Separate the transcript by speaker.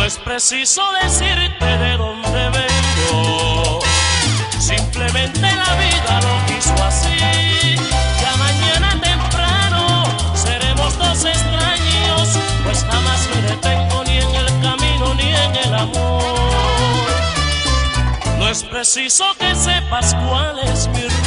Speaker 1: es preciso decirte de dónde vengo, simplemente la vida lo quiso así. Ya mañana temprano seremos dos extraños, pues jamás me detengo ni en el camino ni en el amor. No es preciso que sepas cuál es mi